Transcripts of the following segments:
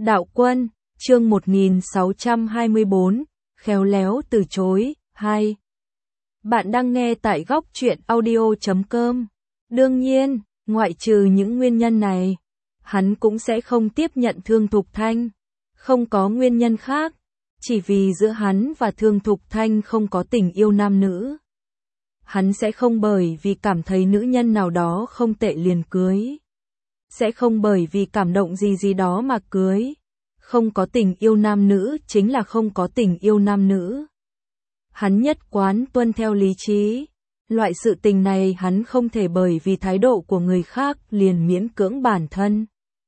Đạo Quân, chương 1624, khéo léo từ chối, 2. Bạn đang nghe tại góc truyện audio.com. Đương nhiên, ngoại trừ những nguyên nhân này, hắn cũng sẽ không tiếp nhận Thương Thục Thanh. Không có nguyên nhân khác, chỉ vì giữa hắn và Thương Thục Thanh không có tình yêu nam nữ. Hắn sẽ không bởi vì cảm thấy nữ nhân nào đó không tệ liền cưới. Sẽ không bởi vì cảm động gì đó mà cưới. Không có tình yêu nam nữ chính là không có tình yêu nam nữ. Hắn nhất quán tuân theo lý trí. Loại sự tình này hắn không thể bởi vì thái độ của người khác liền miễn cưỡng bản thân.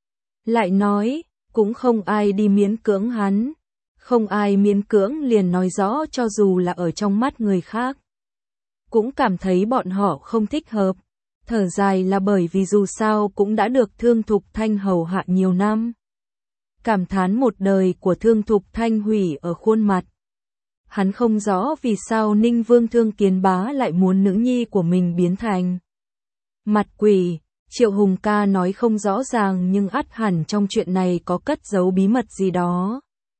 Lại nói, cũng không ai đi miễn cưỡng hắn. Không ai miễn cưỡng liền nói rõ cho dù là ở trong mắt người khác. Cũng cảm thấy bọn họ không thích hợp. Thở dài là bởi vì dù sao cũng đã được Thương Thục Thanh hầu hạ nhiều năm. Cảm thán một đời của Thương Thục Thanh hủy ở khuôn mặt. Hắn không rõ vì sao Ninh Vương Thương Kiến Bá lại muốn nữ nhi của mình biến thành mặt quỷ. Triệu Hùng ca nói không rõ ràng nhưng ắt hẳn trong chuyện này có cất giấu bí mật gì đó.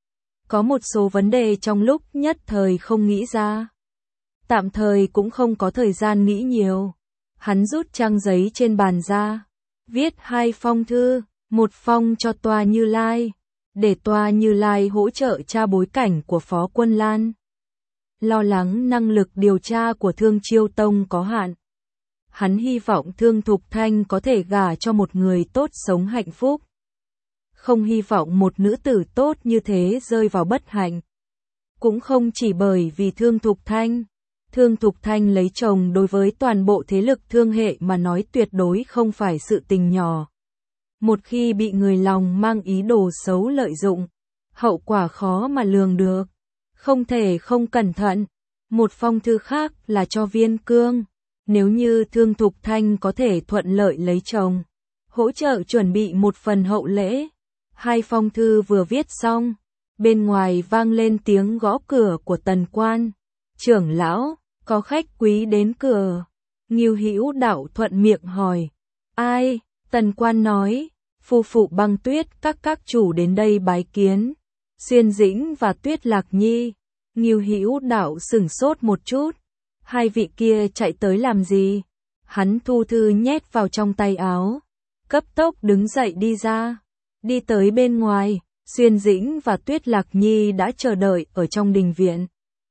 Có một số vấn đề trong lúc nhất thời không nghĩ ra. Tạm thời cũng không có thời gian nghĩ nhiều. Hắn rút trang giấy trên bàn ra, viết 2 phong thư, một phong cho Toa Như Lai, để Toa Như Lai hỗ trợ tra bối cảnh của Phó Quân Lan. Lo lắng năng lực điều tra của Thương Chiêu Tông có hạn. Hắn hy vọng Thương Thục Thanh có thể gả cho một người tốt sống hạnh phúc. Không hy vọng một nữ tử tốt như thế rơi vào bất hạnh. Cũng không chỉ bởi vì Thương Thục Thanh. Thương Thục Thanh lấy chồng đối với toàn bộ thế lực thương hệ mà nói tuyệt đối không phải sự tình nhỏ. Một khi bị người lòng mang ý đồ xấu lợi dụng, hậu quả khó mà lường được. Không thể không cẩn thận. Một phong thư khác là cho Viên Cương. Nếu như Thương Thục Thanh có thể thuận lợi lấy chồng, hỗ trợ chuẩn bị một phần hậu lễ. 2 phong thư vừa viết xong, bên ngoài vang lên tiếng gõ cửa của Tần Quan. Trưởng lão, có khách quý đến cửa. Ngưu Hữu Đạo thuận miệng hỏi. Ai? Tần Quan nói. Phu phụ Băng Tuyết các chủ đến đây bái kiến. Xuyên Dĩnh và Tuyết Lạc Nhi. Ngưu Hữu Đạo sửng sốt một chút. 2 vị kia chạy tới làm gì? Hắn thu thư nhét vào trong tay áo. Cấp tốc đứng dậy đi ra. Đi tới bên ngoài, Xuyên Dĩnh và Tuyết Lạc Nhi đã chờ đợi ở trong đình viện.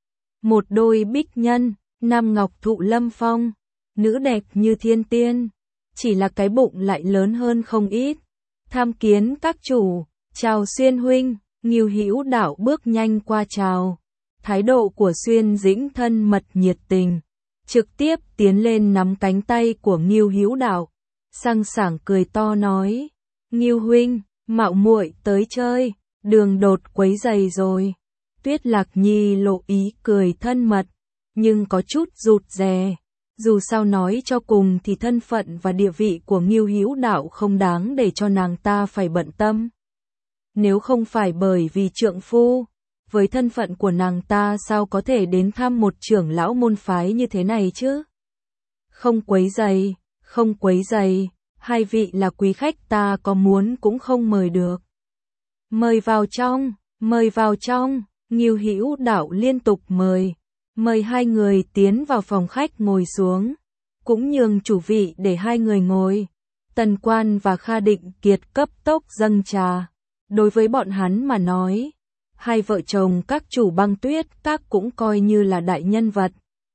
Một đôi bích nhân, nam ngọc thụ lâm phong, nữ đẹp như thiên tiên, chỉ là cái bụng lại lớn hơn không ít. Tham kiến các chủ, chào Xuyên huynh. Ngưu Hữu Đạo bước nhanh qua chào. Thái độ của Xuyên Dĩnh thân mật nhiệt tình, trực tiếp tiến lên nắm cánh tay của Ngưu Hữu Đạo, sang sảng cười to nói: "Ngưu huynh, mạo muội tới chơi, đường đột quấy rầy rồi." Tuyết Lạc Nhi lộ ý cười thân mật, nhưng có chút rụt rè. Dù sao nói cho cùng thì thân phận và địa vị của Ngưu Hữu Đạo không đáng để cho nàng ta phải bận tâm. Nếu không phải bởi vì trượng phu, với thân phận của nàng ta sao có thể đến thăm một trưởng lão môn phái như thế này chứ? Không quấy rầy, không quấy rầy, 2 vị là quý khách ta có muốn cũng không mời được. Mời vào trong, mời vào trong. Ngưu Hữu Đạo liên tục mời 2 người tiến vào phòng khách ngồi xuống, cũng nhường chủ vị để 2 người ngồi. Tần Quan và Kha Định Kiệt cấp tốc dâng trà. Đối với bọn hắn mà nói, 2 vợ chồng các chủ Băng Tuyết các cũng coi như là đại nhân vật.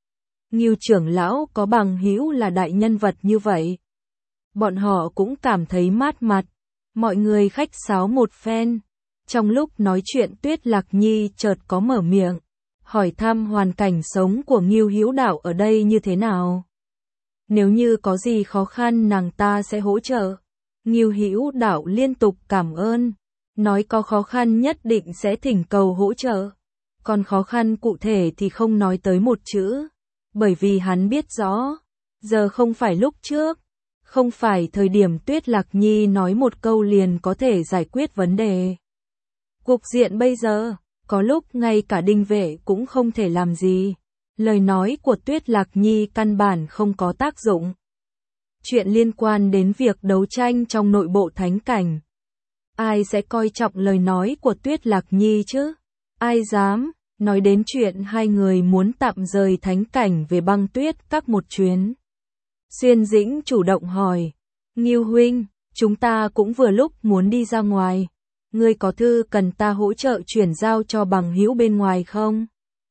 Ngưu trưởng lão có bằng hữu là đại nhân vật như vậy, bọn họ cũng cảm thấy mát mặt. Mọi người khách sáo một phen. Trong lúc nói chuyện Tuyết Lạc Nhi chợt có mở miệng, hỏi thăm hoàn cảnh sống của Ngưu Hữu Đạo ở đây như thế nào. Nếu như có gì khó khăn nàng ta sẽ hỗ trợ. Ngưu Hữu Đạo liên tục cảm ơn, nói có khó khăn nhất định sẽ thỉnh cầu hỗ trợ. Còn khó khăn cụ thể thì không nói tới một chữ, bởi vì hắn biết rõ, giờ không phải lúc trước, không phải thời điểm Tuyết Lạc Nhi nói một câu liền có thể giải quyết vấn đề. Cục diện bây giờ, có lúc ngay cả Đinh Vệ cũng không thể làm gì. Lời nói của Tuyết Lạc Nhi căn bản không có tác dụng. Chuyện liên quan đến việc đấu tranh trong nội bộ thánh cảnh. ai sẽ coi trọng lời nói của Tuyết Lạc Nhi chứ? Ai dám? Nói đến chuyện hai người muốn tạm rời thánh cảnh về Băng Tuyết Các một chuyến. Xuyên Dĩnh chủ động hỏi, Ngưu huynh, chúng ta cũng vừa lúc muốn đi ra ngoài. Ngươi có thư cần ta hỗ trợ chuyển giao cho bằng hữu bên ngoài không?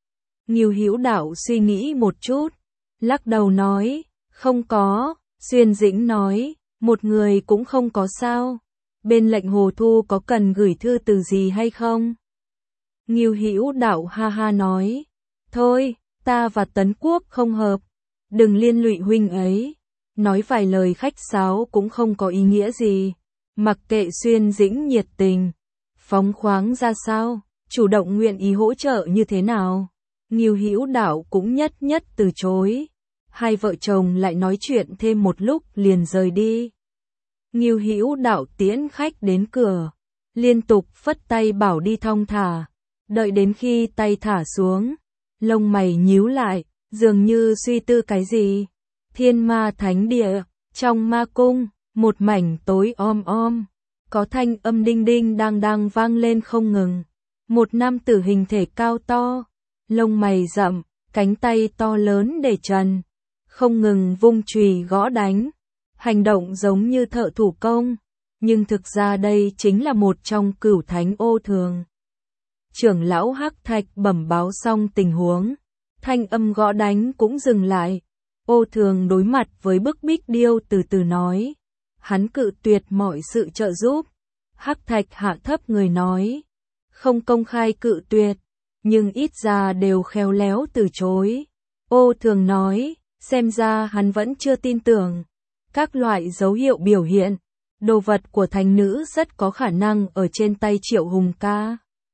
Ngưu Hữu Đạo suy nghĩ một chút, lắc đầu nói, không có. Xuyên Dĩnh nói, một người cũng không có sao. Bên lệnh Hồ Thu có cần gửi thư từ gì hay không? Ngưu Hữu Đạo ha ha nói, thôi, ta và Tấn Quốc không hợp, đừng liên lụy huynh ấy. Nói vài lời khách sáo cũng không có ý nghĩa gì. Mặc kệ Xuyên Dĩnh nhiệt tình, phóng khoáng ra sao, chủ động nguyện ý hỗ trợ như thế nào, Ngưu Hữu Đạo cũng nhất nhất từ chối. Hai vợ chồng lại nói chuyện thêm một lúc liền rời đi. Ngưu Hữu Đạo tiễn khách đến cửa, liên tục phất tay bảo đi thong thả. Đợi đến khi tay thả xuống, lông mày nhíu lại, dường như suy tư cái gì. Thiên Ma Thánh Địa, trong ma cung, một mảnh tối om om, có thanh âm đinh đinh đang đang vang lên không ngừng. Một nam tử hình thể cao to, lông mày rậm, cánh tay to lớn để trần, không ngừng vung chùy gõ đánh, hành động giống như thợ thủ công, nhưng thực ra đây chính là một trong cửu thánh Ô Thường. Trưởng lão Hắc Thạch bẩm báo xong tình huống, thanh âm gõ đánh cũng dừng lại. Ô Thường đối mặt với bức bích điêu từ từ nói, hắn cự tuyệt mọi sự trợ giúp. Hắc Thạch hạ thấp người nói, không công khai cự tuyệt, nhưng ít ra đều khéo léo từ chối. Ô Thường nói, xem ra hắn vẫn chưa tin tưởng. Các loại dấu hiệu biểu hiện, đồ vật của thánh nữ rất có khả năng ở trên tay Triệu Hùng Ca.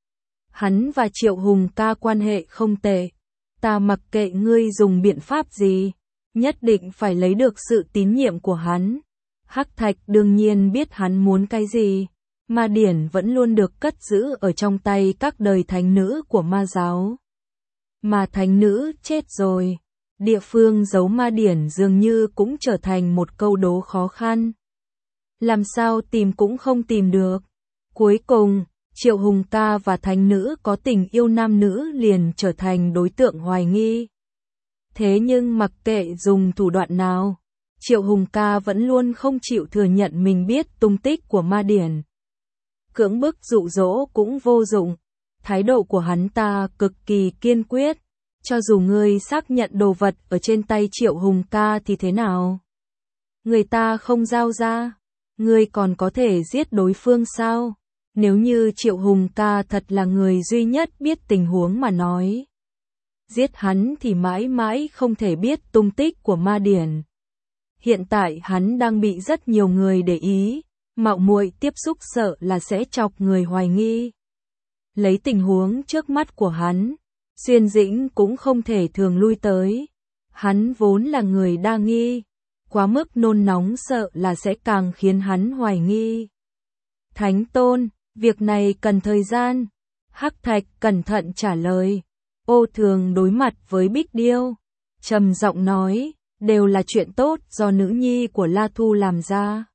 Hắn và Triệu Hùng Ca quan hệ không tệ, ta mặc kệ ngươi dùng biện pháp gì, nhất định phải lấy được sự tín nhiệm của hắn. Hắc Thạch đương nhiên biết hắn muốn cái gì, ma điển vẫn luôn được cất giữ ở trong tay các đời thánh nữ của ma giáo. Mà thánh nữ chết rồi, địa phương giấu ma điển dường như cũng trở thành một câu đố khó khăn. Làm sao tìm cũng không tìm được. Cuối cùng, Triệu Hùng Ca và thánh nữ có tình yêu nam nữ liền trở thành đối tượng hoài nghi. Thế nhưng mặc kệ dùng thủ đoạn nào, Triệu Hùng Ca vẫn luôn không chịu thừa nhận mình biết tung tích của ma điển. Cưỡng bức dụ dỗ cũng vô dụng, thái độ của hắn ta cực kỳ kiên quyết, cho dù ngươi xác nhận đồ vật ở trên tay Triệu Hùng Ca thì thế nào? Người ta không giao ra, ngươi còn có thể giết đối phương sao? Nếu như Triệu Hùng Ca thật là người duy nhất biết tình huống mà nói, giết hắn thì mãi mãi không thể biết tung tích của ma điển. Hiện tại hắn đang bị rất nhiều người để ý, mạo muội tiếp xúc sợ là sẽ chọc người hoài nghi. Lấy tình huống trước mắt của hắn, Xuyên Dĩnh cũng không thể thường lui tới. Hắn vốn là người đa nghi, quá mức nôn nóng sợ là sẽ càng khiến hắn hoài nghi. Thánh Tôn, việc này cần thời gian. Hắc Thạch cẩn thận trả lời. Ô Thường đối mặt với Bích Điêu, trầm giọng nói, đều là chuyện tốt do nữ nhi của La Thu làm ra.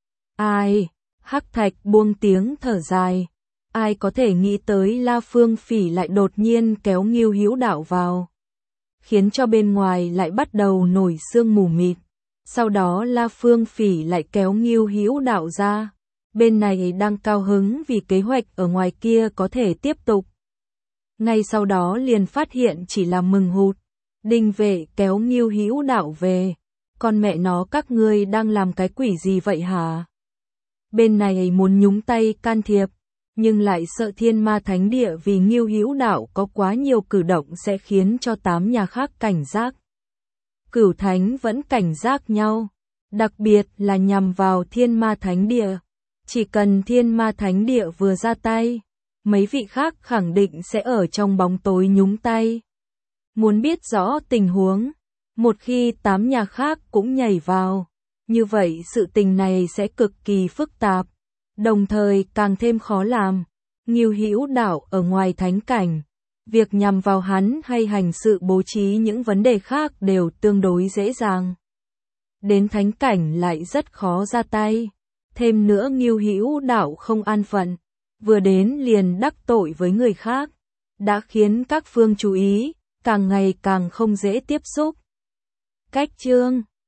Ai? Hắc Thạch buông tiếng thở dài. Ai có thể nghĩ tới La Phương Phỉ lại đột nhiên kéo Ngưu Hữu Đạo vào, khiến cho bên ngoài lại bắt đầu nổi sương mù mịt. Sau đó La Phương Phỉ lại kéo Ngưu Hữu Đạo ra. Bên này đang cao hứng vì kế hoạch ở ngoài kia có thể tiếp tục. Ngay sau đó liền phát hiện chỉ là mừng hụt. Đinh Vệ kéo Ngưu Hữu Đạo về. Con mẹ nó các ngươi đang làm cái quỷ gì vậy hả? Bên này muốn nhúng tay can thiệp, nhưng lại sợ Thiên Ma Thánh Địa vì Ngưu Hữu Đạo có quá nhiều cử động sẽ khiến cho 8 nhà khác cảnh giác. Cửu Thánh vẫn cảnh giác nhau, đặc biệt là nhằm vào Thiên Ma Thánh Địa. Chỉ cần Thiên Ma Thánh Địa vừa ra tay, mấy vị khác khẳng định sẽ ở trong bóng tối nhúng tay. Muốn biết rõ tình huống, một khi 8 nhà khác cũng nhảy vào, như vậy sự tình này sẽ cực kỳ phức tạp, đồng thời càng thêm khó làm. Ngưu Hữu Đạo ở ngoài thánh cảnh, việc nhằm vào hắn hay hành sự bố trí những vấn đề khác đều tương đối dễ dàng. Đến thánh cảnh lại rất khó ra tay. Thêm nữa Ngưu Hữu Đạo không an phận, vừa đến liền đắc tội với người khác, đã khiến các phương chú ý, càng ngày càng không dễ tiếp xúc. Cách chương